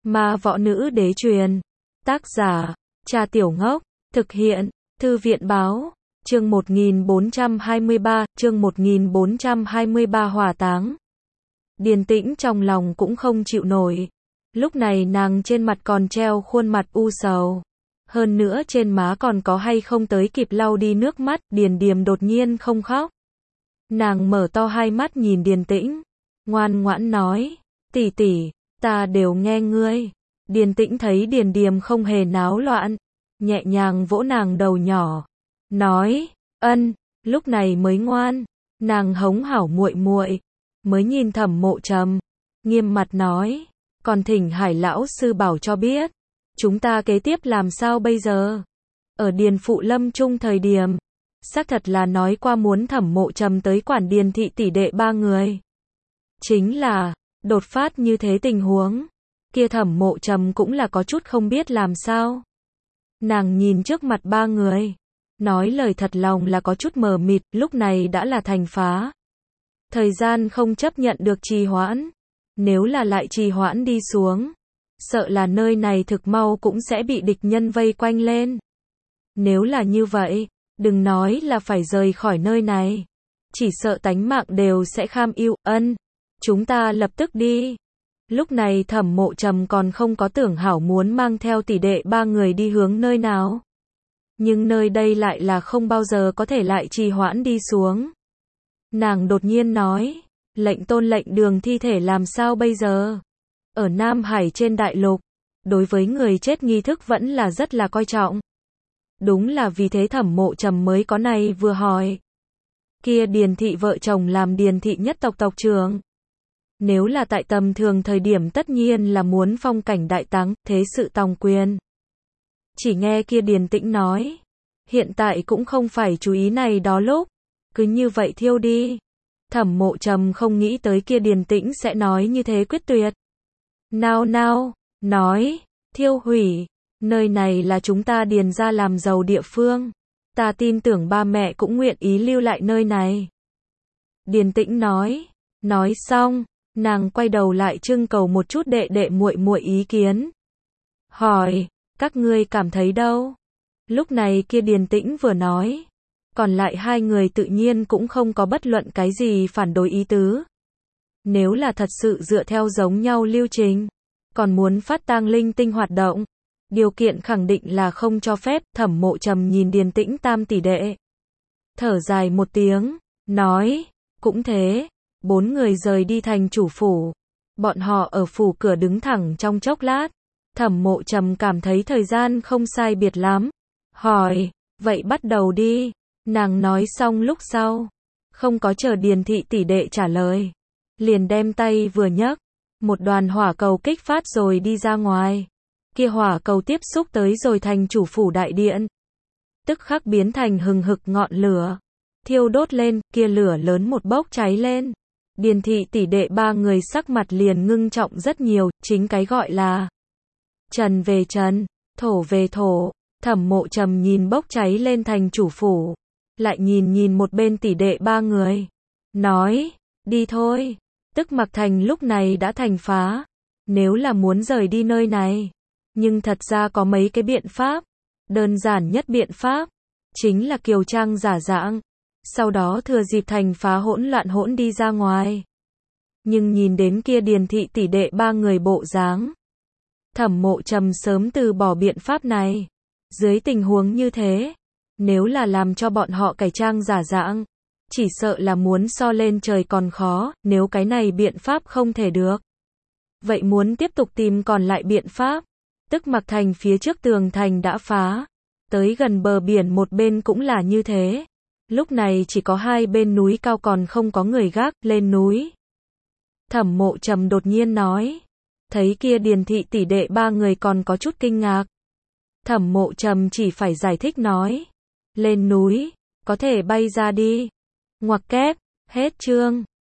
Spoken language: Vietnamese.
Ma võ nữ đế truyền. Tác giả, Trà Tiểu Ngốc. Thực hiện, Thư viện báo. Chương 1423, hỏa táng. Điền Tĩnh trong lòng cũng không chịu nổi. Lúc này nàng trên mặt còn treo khuôn mặt u sầu. Hơn nữa trên má còn có hay không tới kịp lau đi nước mắt, Điền Điềm đột nhiên không khóc. Nàng mở to hai mắt nhìn Điền Tĩnh, ngoan ngoãn nói, tỷ tỷ, ta đều nghe ngươi. Điền Tĩnh thấy Điền Điềm không hề náo loạn, nhẹ nhàng vỗ nàng đầu nhỏ, nói, ân, lúc này mới ngoan. Nàng hống hảo muội muội, mới nhìn Thẩm Mộ Trầm, nghiêm mặt nói, còn thỉnh Hải lão sư bảo cho biết, chúng ta kế tiếp làm sao bây giờ? Ở Điền phụ lâm chung thời điểm, xác thật là nói qua muốn Thẩm Mộ Trầm tới quản Điền thị tỷ đệ ba người. Chính là, đột phát như thế tình huống, kia Thẩm Mộ Trầm cũng là có chút không biết làm sao. Nàng nhìn trước mặt ba người, nói lời thật lòng là có chút mờ mịt, lúc này đã là thành phá. Thời gian không chấp nhận được trì hoãn, nếu là lại trì hoãn đi xuống, sợ là nơi này thực mau cũng sẽ bị địch nhân vây quanh lên. Nếu là như vậy, đừng nói là phải rời khỏi nơi này, chỉ sợ tánh mạng đều sẽ kham ưu. Ân, chúng ta lập tức đi. Lúc này Thẩm Mộ Trầm còn không có tưởng hảo muốn mang theo tỷ đệ ba người đi hướng nơi nào. Nhưng nơi đây lại là không bao giờ có thể lại trì hoãn đi xuống. Nàng đột nhiên nói, lệnh tôn lệnh đường thi thể làm sao bây giờ? Ở Nam Hải trên đại lục, đối với người chết nghi thức vẫn là rất là coi trọng. Đúng là vì thế Thẩm Mộ Trầm mới có này vừa hỏi. Kia Điền thị vợ chồng làm Điền thị nhất tộc tộc trưởng. Nếu là tại tầm thường thời điểm tất nhiên là muốn phong cảnh đại táng, thế sự tòng quyền. Chỉ nghe kia Điền Tĩnh nói, hiện tại cũng không phải chú ý này đó lúc, cứ như vậy thiêu đi. Thẩm Mộ Trầm không nghĩ tới kia Điền Tĩnh sẽ nói như thế quyết tuyệt. Nào, nói, thiêu hủy, nơi này là chúng ta Điền ra làm giàu địa phương, ta tin tưởng ba mẹ cũng nguyện ý lưu lại nơi này. Điền Tĩnh nói xong, nàng quay đầu lại trưng cầu một chút đệ đệ muội muội ý kiến. Hỏi, các ngươi cảm thấy đâu? Lúc này kia Điền Tĩnh vừa nói, còn lại hai người tự nhiên cũng không có bất luận cái gì phản đối ý tứ. Nếu là thật sự dựa theo giống nhau lưu trình, còn muốn phát tang linh tinh hoạt động, điều kiện khẳng định là không cho phép. Thẩm Mộ Trầm nhìn Điền Tĩnh tam tỷ đệ, thở dài một tiếng, nói, cũng thế. Bốn người rời đi thành chủ phủ, bọn họ ở phủ cửa đứng thẳng trong chốc lát. Thẩm Mộ Trầm cảm thấy thời gian không sai biệt lắm, hỏi, vậy bắt đầu đi. Nàng nói xong lúc sau, không có chờ Điền thị tỷ đệ trả lời, liền đem tay vừa nhấc, một đoàn hỏa cầu kích phát rồi đi ra ngoài. Kia hỏa cầu tiếp xúc tới rồi thành chủ phủ đại điện, tức khắc biến thành hừng hực ngọn lửa, thiêu đốt lên, kia lửa lớn một bốc cháy lên. Điền thị tỷ đệ ba người sắc mặt liền ngưng trọng rất nhiều, chính cái gọi là trần về trần, thổ về thổ. Thẩm Mộ Trầm nhìn bốc cháy lên thành chủ phủ, lại nhìn một bên tỷ đệ ba người, nói, đi thôi. Tức Mặc Thành lúc này đã thành phá, nếu là muốn rời đi nơi này, nhưng thật ra có mấy cái biện pháp. Đơn giản nhất biện pháp, chính là kiều trang giả dạng, sau đó thừa dịp thành phá hỗn loạn hỗn đi ra ngoài. Nhưng nhìn đến kia Điền thị tỷ đệ ba người bộ dáng, Thẩm Mộ Trầm sớm từ bỏ biện pháp này. Dưới tình huống như thế, nếu là làm cho bọn họ cải trang giả dạng, chỉ sợ là muốn so lên trời còn khó. Nếu cái này biện pháp không thể được, vậy muốn tiếp tục tìm còn lại biện pháp. Tức Mặc Thành phía trước tường thành đã phá, tới gần bờ biển một bên cũng là như thế. Lúc này chỉ có hai bên núi cao còn không có người gác. Lên núi, Thẩm Mộ Trầm đột nhiên nói, thấy kia Điền thị tỷ đệ ba người còn có chút kinh ngạc. Thẩm Mộ Trầm chỉ phải giải thích nói, lên núi, có thể bay ra đi. Ngoặc kép, hết chương.